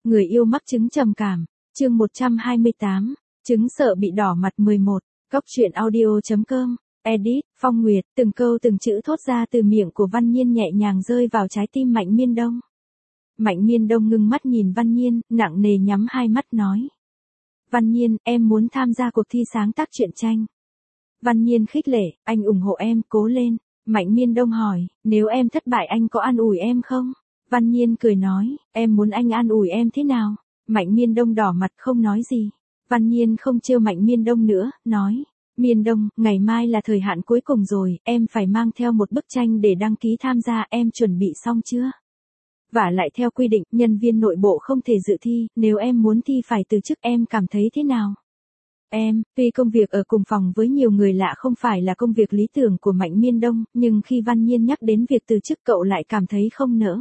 Người yêu mắc chứng trầm cảm, chương 128, chứng sợ bị đỏ mặt 11, Cóc truyện audio.com, edit, Phong Nguyệt, từng câu từng chữ thốt ra từ miệng của Văn Nhiên nhẹ nhàng rơi vào trái tim Mạnh Miên Đông. Mạnh Miên Đông ngưng mắt nhìn Văn Nhiên, nặng nề nhắm hai mắt nói. Văn Nhiên, em muốn tham gia cuộc thi sáng tác truyện tranh. Văn Nhiên khích lệ, anh ủng hộ em, cố lên. Mạnh Miên Đông hỏi, nếu em thất bại anh có an ủi em không? Văn Nhiên cười nói, em muốn anh an ủi em thế nào? Mạnh Miên Đông đỏ mặt không nói gì. Văn Nhiên không trêu Mạnh Miên Đông nữa, nói, Miên Đông, ngày mai là thời hạn cuối cùng rồi, em phải mang theo một bức tranh để đăng ký tham gia, em chuẩn bị xong chưa? Vả lại theo quy định, nhân viên nội bộ không thể dự thi, nếu em muốn thi phải từ chức, em cảm thấy thế nào? Tuy công việc ở cùng phòng với nhiều người lạ không phải là công việc lý tưởng của Mạnh Miên Đông, nhưng khi Văn Nhiên nhắc đến việc từ chức cậu lại cảm thấy không nỡ.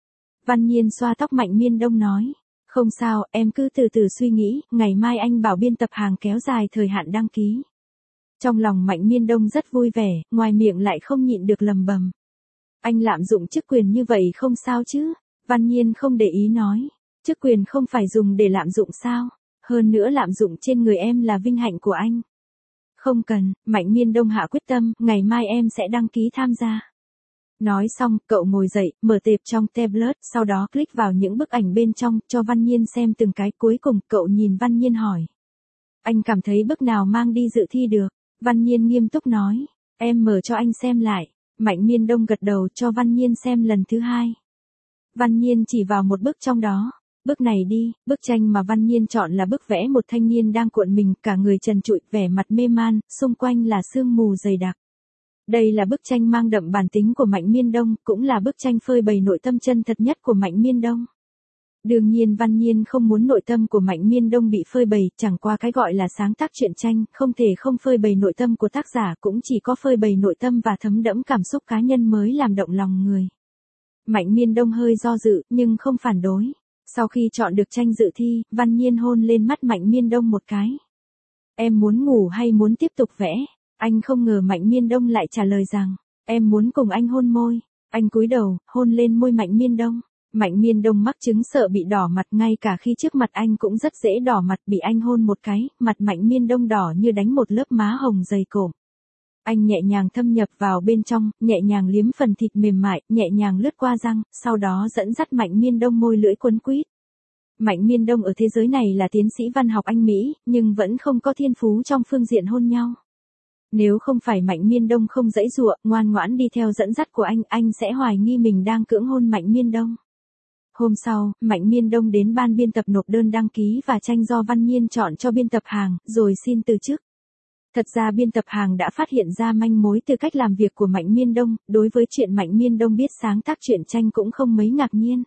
Văn Nhiên xoa tóc Mạnh Miên Đông nói, không sao, em cứ từ từ suy nghĩ, ngày mai anh bảo biên tập hàng kéo dài thời hạn đăng ký. Trong lòng Mạnh Miên Đông rất vui vẻ, ngoài miệng lại không nhịn được lầm bầm. Anh lạm dụng chức quyền như vậy không sao chứ? Văn Nhiên không để ý nói, chức quyền không phải dùng để lạm dụng sao? Hơn nữa lạm dụng trên người em là vinh hạnh của anh. Không cần, Mạnh Miên Đông hạ quyết tâm, ngày mai em sẽ đăng ký tham gia. Nói xong, cậu ngồi dậy, mở tệp trong tablet, sau đó click vào những bức ảnh bên trong, cho Văn Nhiên xem từng cái. Cuối cùng, cậu nhìn Văn Nhiên hỏi. Anh cảm thấy bức nào mang đi dự thi được? Văn Nhiên nghiêm túc nói. Em mở cho anh xem lại. Mạnh Miên Đông gật đầu cho Văn Nhiên xem lần thứ hai. Văn Nhiên chỉ vào một bức trong đó. Bức này đi, bức tranh mà Văn Nhiên chọn là bức vẽ một thanh niên đang cuộn mình, cả người trần trụi, vẻ mặt mê man, xung quanh là sương mù dày đặc. Đây là bức tranh mang đậm bản tính của Mạnh Miên Đông, cũng là bức tranh phơi bày nội tâm chân thật nhất của Mạnh Miên Đông. Đương nhiên Văn Nhiên không muốn nội tâm của Mạnh Miên Đông bị phơi bày, chẳng qua cái gọi là sáng tác truyện tranh, không thể không phơi bày nội tâm của tác giả, cũng chỉ có phơi bày nội tâm và thấm đẫm cảm xúc cá nhân mới làm động lòng người. Mạnh Miên Đông hơi do dự, nhưng không phản đối. Sau khi chọn được tranh dự thi, Văn Nhiên hôn lên mắt Mạnh Miên Đông một cái. Em muốn ngủ hay muốn tiếp tục vẽ? Anh không ngờ Mạnh Miên Đông lại trả lời rằng, em muốn cùng anh hôn môi. Anh cúi đầu, hôn lên môi Mạnh Miên Đông. Mạnh Miên Đông mắc chứng sợ bị đỏ mặt, ngay cả khi trước mặt anh cũng rất dễ đỏ mặt, bị anh hôn một cái, mặt Mạnh Miên Đông đỏ như đánh một lớp má hồng dày cộm. Anh nhẹ nhàng thâm nhập vào bên trong, nhẹ nhàng liếm phần thịt mềm mại, nhẹ nhàng lướt qua răng, sau đó dẫn dắt Mạnh Miên Đông môi lưỡi quấn quýt. Mạnh Miên Đông ở thế giới này là tiến sĩ văn học Anh Mỹ, nhưng vẫn không có thiên phú trong phương diện hôn nhau. Nếu không phải Mạnh Miên Đông không giãy giụa, ngoan ngoãn đi theo dẫn dắt của anh sẽ hoài nghi mình đang cưỡng hôn Mạnh Miên Đông. Hôm sau, Mạnh Miên Đông đến ban biên tập nộp đơn đăng ký và tranh do Văn Nhiên chọn cho biên tập hàng, rồi xin từ chức. Thật ra biên tập hàng đã phát hiện ra manh mối từ cách làm việc của Mạnh Miên Đông, đối với chuyện Mạnh Miên Đông biết sáng tác truyện tranh cũng không mấy ngạc nhiên.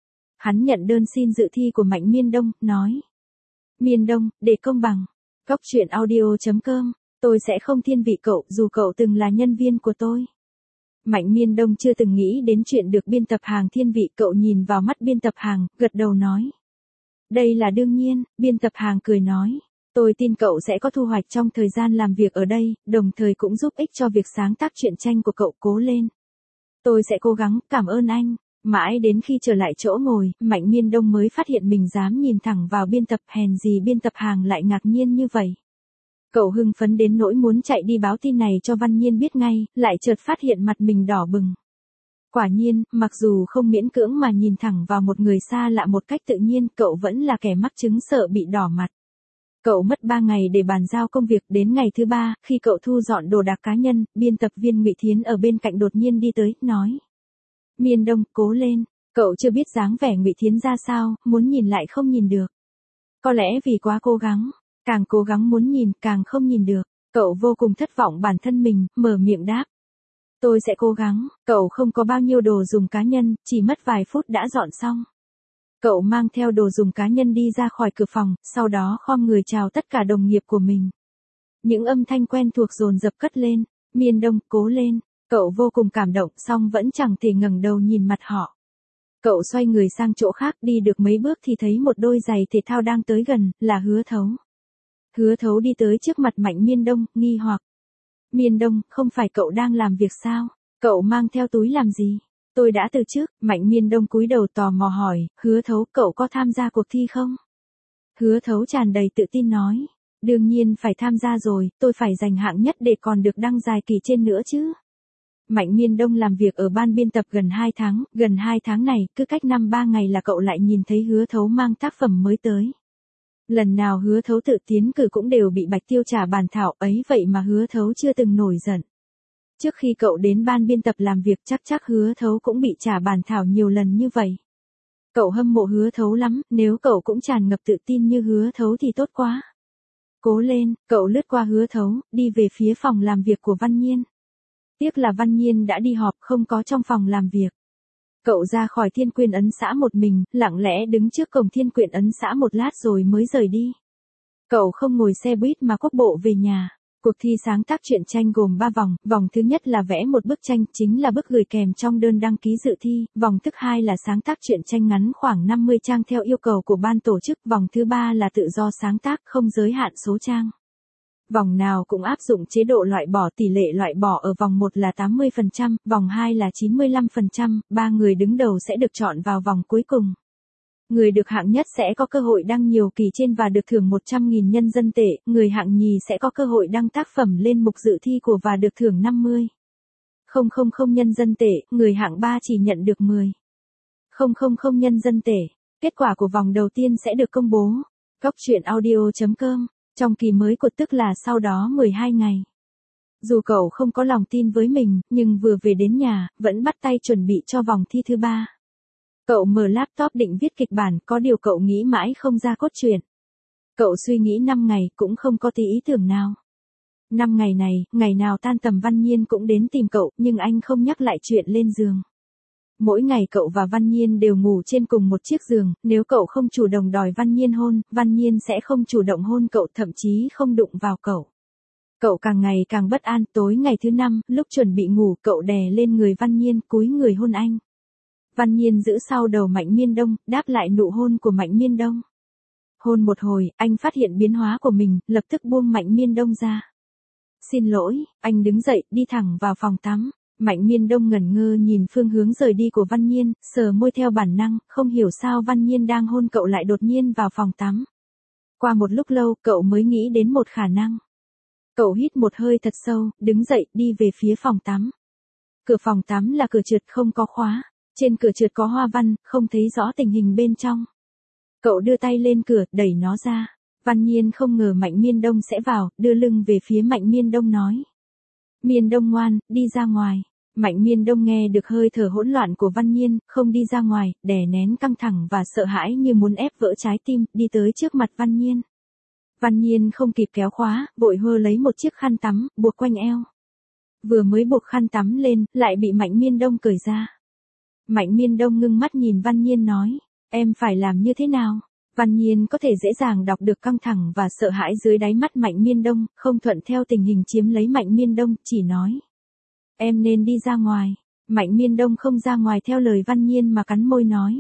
Hắn nhận đơn xin dự thi của Mạnh Miên Đông, nói. Miên Đông, để công bằng. Cóc truyện audio.com, tôi sẽ không thiên vị cậu, dù cậu từng là nhân viên của tôi. Mạnh Miên Đông chưa từng nghĩ đến chuyện được biên tập hàng thiên vị, cậu nhìn vào mắt biên tập hàng, gật đầu nói. Đây là đương nhiên, biên tập hàng cười nói. Tôi tin cậu sẽ có thu hoạch trong thời gian làm việc ở đây, đồng thời cũng giúp ích cho việc sáng tác truyện tranh của cậu, cố lên. Tôi sẽ cố gắng, cảm ơn anh. Mãi đến khi trở lại chỗ ngồi, Mạnh Miên Đông mới phát hiện mình dám nhìn thẳng vào biên tập, hèn gì biên tập hàng lại ngạc nhiên như vậy. Cậu hưng phấn đến nỗi muốn chạy đi báo tin này cho Văn Nhiên biết ngay, lại chợt phát hiện mặt mình đỏ bừng. Quả nhiên, mặc dù không miễn cưỡng mà nhìn thẳng vào một người xa lạ một cách tự nhiên, cậu vẫn là kẻ mắc chứng sợ bị đỏ mặt. Cậu mất 3 ngày để bàn giao công việc, đến ngày thứ 3, khi cậu thu dọn đồ đạc cá nhân, biên tập viên Ngụy Thiến ở bên cạnh đột nhiên đi tới, nói. Miên Đông, cố lên. Cậu chưa biết dáng vẻ Ngụy Thiến ra sao, muốn nhìn lại không nhìn được. Có lẽ vì quá cố gắng, càng cố gắng muốn nhìn, càng không nhìn được. Cậu vô cùng thất vọng bản thân mình, mở miệng đáp. Tôi sẽ cố gắng. Cậu không có bao nhiêu đồ dùng cá nhân, chỉ mất vài phút đã dọn xong. Cậu mang theo đồ dùng cá nhân đi ra khỏi cửa phòng, sau đó khom người chào tất cả đồng nghiệp của mình. Những âm thanh quen thuộc dồn dập cất lên. Miên Đông, cố lên. Cậu vô cùng cảm động, song vẫn chẳng thể ngẩng đầu nhìn mặt họ. Cậu xoay người sang chỗ khác, đi được mấy bước thì thấy một đôi giày thể thao đang tới gần, là Hứa Thấu. Hứa Thấu đi tới trước mặt Mạnh Miên Đông, nghi hoặc. Miên Đông, không phải cậu đang làm việc sao? Cậu mang theo túi làm gì? Tôi đã từ chức. Mạnh Miên Đông cúi đầu tò mò hỏi, Hứa Thấu, cậu có tham gia cuộc thi không? Hứa Thấu tràn đầy tự tin nói, đương nhiên phải tham gia rồi, tôi phải giành hạng nhất để còn được đăng dài kỳ trên nữa chứ. Mạnh Miên Đông làm việc ở ban biên tập gần 2 tháng này, cứ cách 5-3 ngày là cậu lại nhìn thấy Hứa Thấu mang tác phẩm mới tới. Lần nào Hứa Thấu tự tiến cử cũng đều bị Bạch Tiêu trả bàn thảo, ấy vậy mà Hứa Thấu chưa từng nổi giận. Trước khi cậu đến ban biên tập làm việc chắc Hứa Thấu cũng bị trả bàn thảo nhiều lần như vậy. Cậu hâm mộ Hứa Thấu lắm, nếu cậu cũng tràn ngập tự tin như Hứa Thấu thì tốt quá. Cố lên, cậu lướt qua Hứa Thấu, đi về phía phòng làm việc của Văn Nhiên. Tiếc là Văn Nhiên đã đi họp, không có trong phòng làm việc. Cậu ra khỏi Thiên Quyên Ấn xã một mình, lặng lẽ đứng trước cổng Thiên Quyên Ấn xã một lát rồi mới rời đi. Cậu không ngồi xe buýt mà quốc bộ về nhà. Cuộc thi sáng tác truyện tranh gồm 3 vòng, vòng thứ nhất là vẽ một bức tranh, chính là bức gửi kèm trong đơn đăng ký dự thi, vòng thứ hai là sáng tác truyện tranh ngắn khoảng 50 trang theo yêu cầu của ban tổ chức, vòng thứ ba là tự do sáng tác không giới hạn số trang. Vòng nào cũng áp dụng chế độ loại bỏ, tỷ lệ loại bỏ ở vòng 1 là 80%, vòng 2 là 95%, 3 người đứng đầu sẽ được chọn vào vòng cuối cùng. Người được hạng nhất sẽ có cơ hội đăng nhiều kỳ trên và được thưởng 100.000 nhân dân tệ, người hạng nhì sẽ có cơ hội đăng tác phẩm lên mục dự thi của và được thưởng 50.000 nhân dân tệ, người hạng 3 chỉ nhận được 10.000 nhân dân tệ. Kết quả của vòng đầu tiên sẽ được công bố. Cóc truyện audio.com, trong kỳ mới của tức là sau đó 12 ngày. Dù cậu không có lòng tin với mình, nhưng vừa về đến nhà, vẫn bắt tay chuẩn bị cho vòng thi thứ 3. Cậu mở laptop định viết kịch bản, có điều cậu nghĩ mãi không ra cốt truyện. Cậu suy nghĩ 5 ngày cũng không có tí ý tưởng nào. 5 ngày này, ngày nào tan tầm Văn Nhiên cũng đến tìm cậu, nhưng anh không nhắc lại chuyện lên giường. Mỗi ngày cậu và Văn Nhiên đều ngủ trên cùng một chiếc giường, nếu cậu không chủ động đòi Văn Nhiên hôn, Văn Nhiên sẽ không chủ động hôn cậu, thậm chí không đụng vào cậu. Cậu càng ngày càng bất an, tối ngày thứ 5, lúc chuẩn bị ngủ, cậu đè lên người Văn Nhiên, cúi người hôn anh. Văn Nhiên giữ sau đầu Mạnh Miên Đông, đáp lại nụ hôn của Mạnh Miên Đông. Hôn một hồi, anh phát hiện biến hóa của mình, lập tức buông Mạnh Miên Đông ra. Xin lỗi, anh đứng dậy, đi thẳng vào phòng tắm. Mạnh Miên Đông ngẩn ngơ nhìn phương hướng rời đi của Văn Nhiên, sờ môi theo bản năng, không hiểu sao Văn Nhiên đang hôn cậu lại đột nhiên vào phòng tắm. Qua một lúc lâu, cậu mới nghĩ đến một khả năng. Cậu hít một hơi thật sâu, đứng dậy, đi về phía phòng tắm. Cửa phòng tắm là cửa trượt không có khóa. Trên cửa trượt có hoa văn, không thấy rõ tình hình bên trong. Cậu đưa tay lên cửa, đẩy nó ra. Văn Nhiên không ngờ Mạnh Miên Đông sẽ vào, đưa lưng về phía Mạnh Miên Đông nói. Miên Đông ngoan, đi ra ngoài. Mạnh Miên Đông nghe được hơi thở hỗn loạn của Văn Nhiên, không đi ra ngoài, đè nén căng thẳng và sợ hãi như muốn ép vỡ trái tim, đi tới trước mặt Văn Nhiên. Văn Nhiên không kịp kéo khóa, vội hơ lấy một chiếc khăn tắm, buộc quanh eo. Vừa mới buộc khăn tắm lên, lại bị Mạnh Miên Đông cởi ra. Mạnh Miên Đông ngưng mắt nhìn Văn Nhiên nói, em phải làm như thế nào? Văn Nhiên có thể dễ dàng đọc được căng thẳng và sợ hãi dưới đáy mắt Mạnh Miên Đông, không thuận theo tình hình chiếm lấy Mạnh Miên Đông, chỉ nói. Em nên đi ra ngoài. Mạnh Miên Đông không ra ngoài theo lời Văn Nhiên mà cắn môi nói.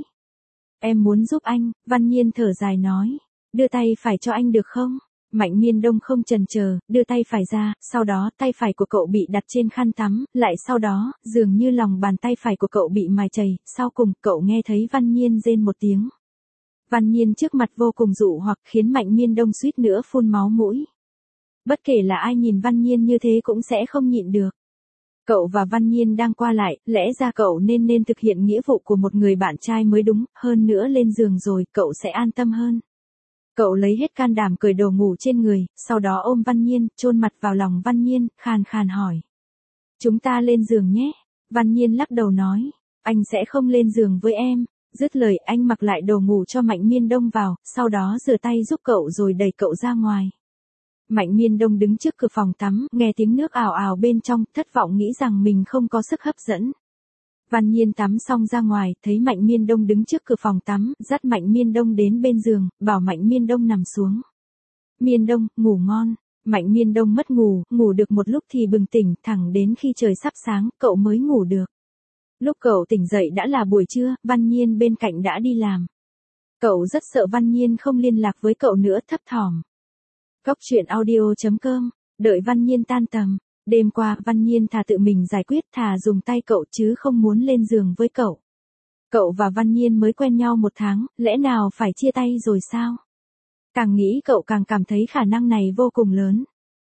Em muốn giúp anh, Văn Nhiên thở dài nói. Đưa tay phải cho anh được không? Mạnh Miên Đông không chần chờ, đưa tay phải ra, sau đó tay phải của cậu bị đặt trên khăn tắm, lại sau đó, dường như lòng bàn tay phải của cậu bị mài chảy, sau cùng cậu nghe thấy Văn Nhiên rên một tiếng. Văn Nhiên trước mặt vô cùng dụ hoặc khiến Mạnh Miên Đông suýt nữa phun máu mũi. Bất kể là ai nhìn Văn Nhiên như thế cũng sẽ không nhịn được. Cậu và Văn Nhiên đang qua lại, lẽ ra cậu nên thực hiện nghĩa vụ của một người bạn trai mới đúng, hơn nữa lên giường rồi, cậu sẽ an tâm hơn. Cậu lấy hết can đảm cởi đồ ngủ trên người, sau đó ôm Văn Nhiên, chôn mặt vào lòng Văn Nhiên, khàn khàn hỏi. Chúng ta lên giường nhé. Văn Nhiên lắc đầu nói, anh sẽ không lên giường với em. Dứt lời anh mặc lại đồ ngủ cho Mạnh Miên Đông vào, sau đó rửa tay giúp cậu rồi đẩy cậu ra ngoài. Mạnh Miên Đông đứng trước cửa phòng tắm, nghe tiếng nước ào ào bên trong, thất vọng nghĩ rằng mình không có sức hấp dẫn. Văn Nhiên tắm xong ra ngoài, thấy Mạnh Miên Đông đứng trước cửa phòng tắm, dắt Mạnh Miên Đông đến bên giường, bảo Mạnh Miên Đông nằm xuống. Miên Đông, ngủ ngon. Mạnh Miên Đông mất ngủ, ngủ được một lúc thì bừng tỉnh, thẳng đến khi trời sắp sáng, cậu mới ngủ được. Lúc cậu tỉnh dậy đã là buổi trưa, Văn Nhiên bên cạnh đã đi làm. Cậu rất sợ Văn Nhiên không liên lạc với cậu nữa, thấp thỏm. Cóc truyện audio.com, đợi Văn Nhiên tan tầm. Đêm qua, Văn Nhiên thà tự mình giải quyết thà dùng tay cậu chứ không muốn lên giường với cậu. Cậu và Văn Nhiên mới quen nhau 1 tháng, lẽ nào phải chia tay rồi sao? Càng nghĩ cậu càng cảm thấy khả năng này vô cùng lớn.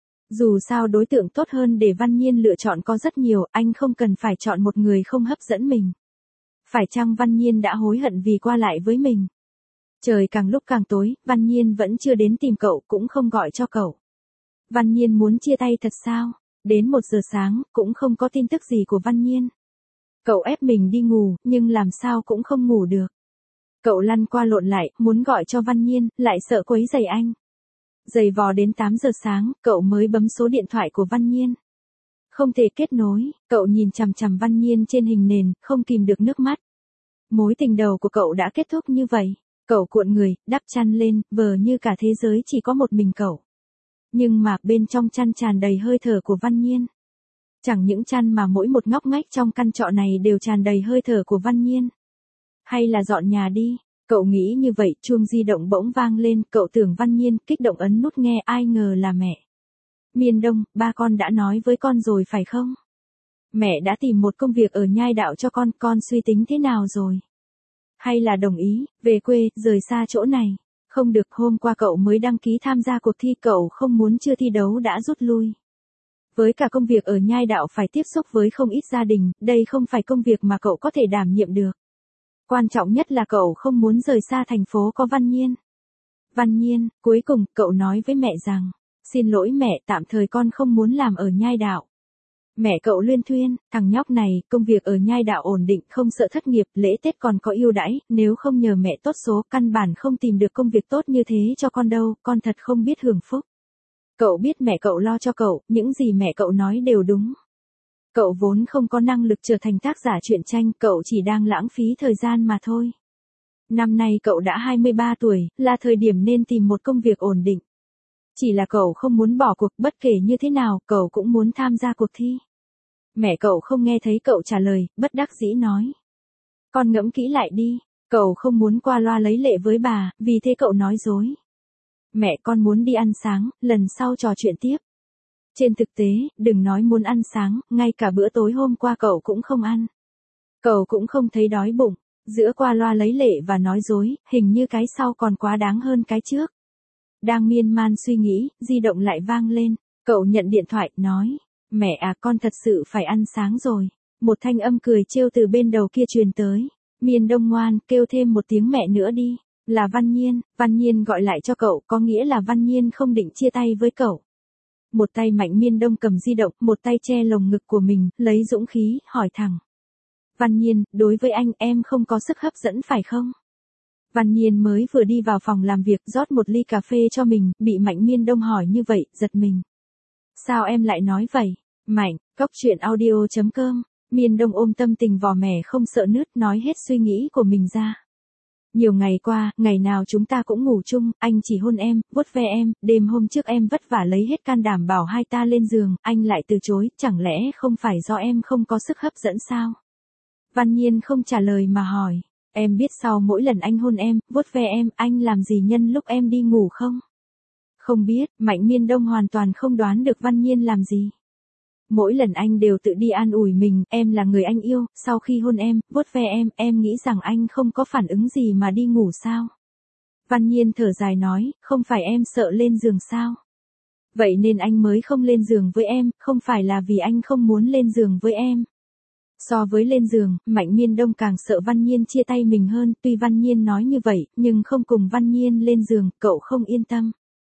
Dù sao đối tượng tốt hơn để Văn Nhiên lựa chọn có rất nhiều, anh không cần phải chọn một người không hấp dẫn mình. Phải chăng Văn Nhiên đã hối hận vì qua lại với mình? Trời càng lúc càng tối, Văn Nhiên vẫn chưa đến tìm cậu cũng không gọi cho cậu. Văn Nhiên muốn chia tay thật sao? Đến 1 giờ sáng, cũng không có tin tức gì của Văn Nhiên. Cậu ép mình đi ngủ, nhưng làm sao cũng không ngủ được. Cậu lăn qua lộn lại, muốn gọi cho Văn Nhiên, lại sợ quấy rầy anh. Giày vò đến 8 giờ sáng, cậu mới bấm số điện thoại của Văn Nhiên. Không thể kết nối, cậu nhìn chằm chằm Văn Nhiên trên hình nền, không kìm được nước mắt. Mối tình đầu của cậu đã kết thúc như vậy. Cậu cuộn người, đắp chăn lên, vờ như cả thế giới chỉ có một mình cậu. Nhưng mà bên trong chăn tràn đầy hơi thở của Văn Nhiên. Chẳng những chăn mà mỗi một ngóc ngách trong căn trọ này đều tràn đầy hơi thở của Văn Nhiên. Hay là dọn nhà đi, cậu nghĩ như vậy, chuông di động bỗng vang lên, cậu tưởng Văn Nhiên, kích động ấn nút nghe, ai ngờ là mẹ. Miên Đông, ba con đã nói với con rồi phải không? Mẹ đã tìm một công việc ở Nhai Đạo cho con suy tính thế nào rồi? Hay là đồng ý, về quê, rời xa chỗ này? Không được, hôm qua cậu mới đăng ký tham gia cuộc thi, cậu không muốn chưa thi đấu đã rút lui. Với cả công việc ở Nhai Đạo phải tiếp xúc với không ít gia đình, đây không phải công việc mà cậu có thể đảm nhiệm được. Quan trọng nhất là cậu không muốn rời xa thành phố có Văn Nhiên. Văn Nhiên, cuối cùng, cậu nói với mẹ rằng, xin lỗi mẹ, tạm thời con không muốn làm ở Nhai Đạo. Mẹ cậu luyên thuyên, thằng nhóc này, công việc ở Nhai Đạo ổn định, không sợ thất nghiệp, lễ Tết còn có ưu đãi, nếu không nhờ mẹ tốt số, căn bản không tìm được công việc tốt như thế cho con đâu, con thật không biết hưởng phúc. Cậu biết mẹ cậu lo cho cậu, những gì mẹ cậu nói đều đúng. Cậu vốn không có năng lực trở thành tác giả truyện tranh, cậu chỉ đang lãng phí thời gian mà thôi. Năm nay cậu đã 23 tuổi, là thời điểm nên tìm một công việc ổn định. Chỉ là cậu không muốn bỏ cuộc, bất kể như thế nào, cậu cũng muốn tham gia cuộc thi. Mẹ cậu không nghe thấy cậu trả lời, bất đắc dĩ nói. Con ngẫm kỹ lại đi, cậu không muốn qua loa lấy lệ với bà, vì thế cậu nói dối. Mẹ, con muốn đi ăn sáng, lần sau trò chuyện tiếp. Trên thực tế, đừng nói muốn ăn sáng, ngay cả bữa tối hôm qua cậu cũng không ăn. Cậu cũng không thấy đói bụng, giữa qua loa lấy lệ và nói dối, hình như cái sau còn quá đáng hơn cái trước. Đang miên man suy nghĩ, di động lại vang lên, cậu nhận điện thoại, nói, mẹ à, con thật sự phải ăn sáng rồi. Một thanh âm cười trêu từ bên đầu kia truyền tới, Miên Đông ngoan, kêu thêm một tiếng mẹ nữa đi. Là Văn Nhiên gọi lại cho cậu, có nghĩa là Văn Nhiên không định chia tay với cậu. Một tay mạnh Miên Đông cầm di động, một tay che lồng ngực của mình, lấy dũng khí, hỏi thẳng. Văn Nhiên, đối với anh em không có sức hấp dẫn phải không? Văn Nhiên mới vừa đi vào phòng làm việc rót một ly cà phê cho mình, bị Mạnh Miên Đông hỏi như vậy, giật mình. Sao em lại nói vậy? Mạnh, coctruyện.audio.com, Miên Đông ôm tâm tình vò mẻ không sợ nứt, nói hết suy nghĩ của mình ra. Nhiều ngày qua, ngày nào chúng ta cũng ngủ chung, anh chỉ hôn em, vuốt ve em, đêm hôm trước em vất vả lấy hết can đảm bảo hai ta lên giường, anh lại từ chối, chẳng lẽ không phải do em không có sức hấp dẫn sao? Văn Nhiên không trả lời mà hỏi, em biết sau mỗi lần anh hôn em, vuốt ve em, anh làm gì nhân lúc em đi ngủ không? Không biết, Mạnh Miên Đông hoàn toàn không đoán được Văn Nhiên làm gì. Mỗi lần anh đều tự đi an ủi mình, em là người anh yêu, sau khi hôn em, vuốt ve em nghĩ rằng anh không có phản ứng gì mà đi ngủ sao? Văn Nhiên thở dài nói, không phải em sợ lên giường sao? Vậy nên anh mới không lên giường với em, không phải là vì anh không muốn lên giường với em. So với lên giường, Mạnh Miên Đông càng sợ Văn Nhiên chia tay mình hơn, tuy Văn Nhiên nói như vậy, nhưng không cùng Văn Nhiên lên giường, cậu không yên tâm.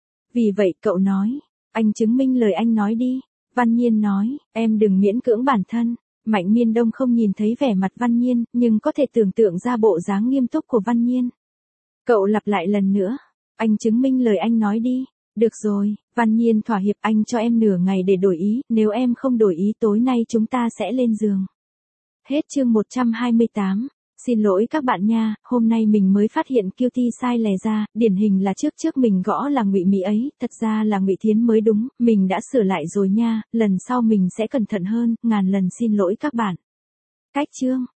Vì vậy cậu nói, anh chứng minh lời anh nói đi. Văn Nhiên nói, em đừng miễn cưỡng bản thân. Mạnh Miên Đông không nhìn thấy vẻ mặt Văn Nhiên, nhưng có thể tưởng tượng ra bộ dáng nghiêm túc của Văn Nhiên. Cậu lặp lại lần nữa, anh chứng minh lời anh nói đi. Được rồi, Văn Nhiên thỏa hiệp, anh cho em nửa ngày để đổi ý, nếu em không đổi ý tối nay chúng ta sẽ lên giường. Hết chương 128. Xin lỗi các bạn nha, hôm nay mình mới phát hiện Cutie sai lè ra, điển hình là trước mình gõ là Ngụy Mỹ ấy, thật ra là Ngụy Thiến mới đúng, mình đã sửa lại rồi nha, lần sau mình sẽ cẩn thận hơn, ngàn lần xin lỗi các bạn. Cách chương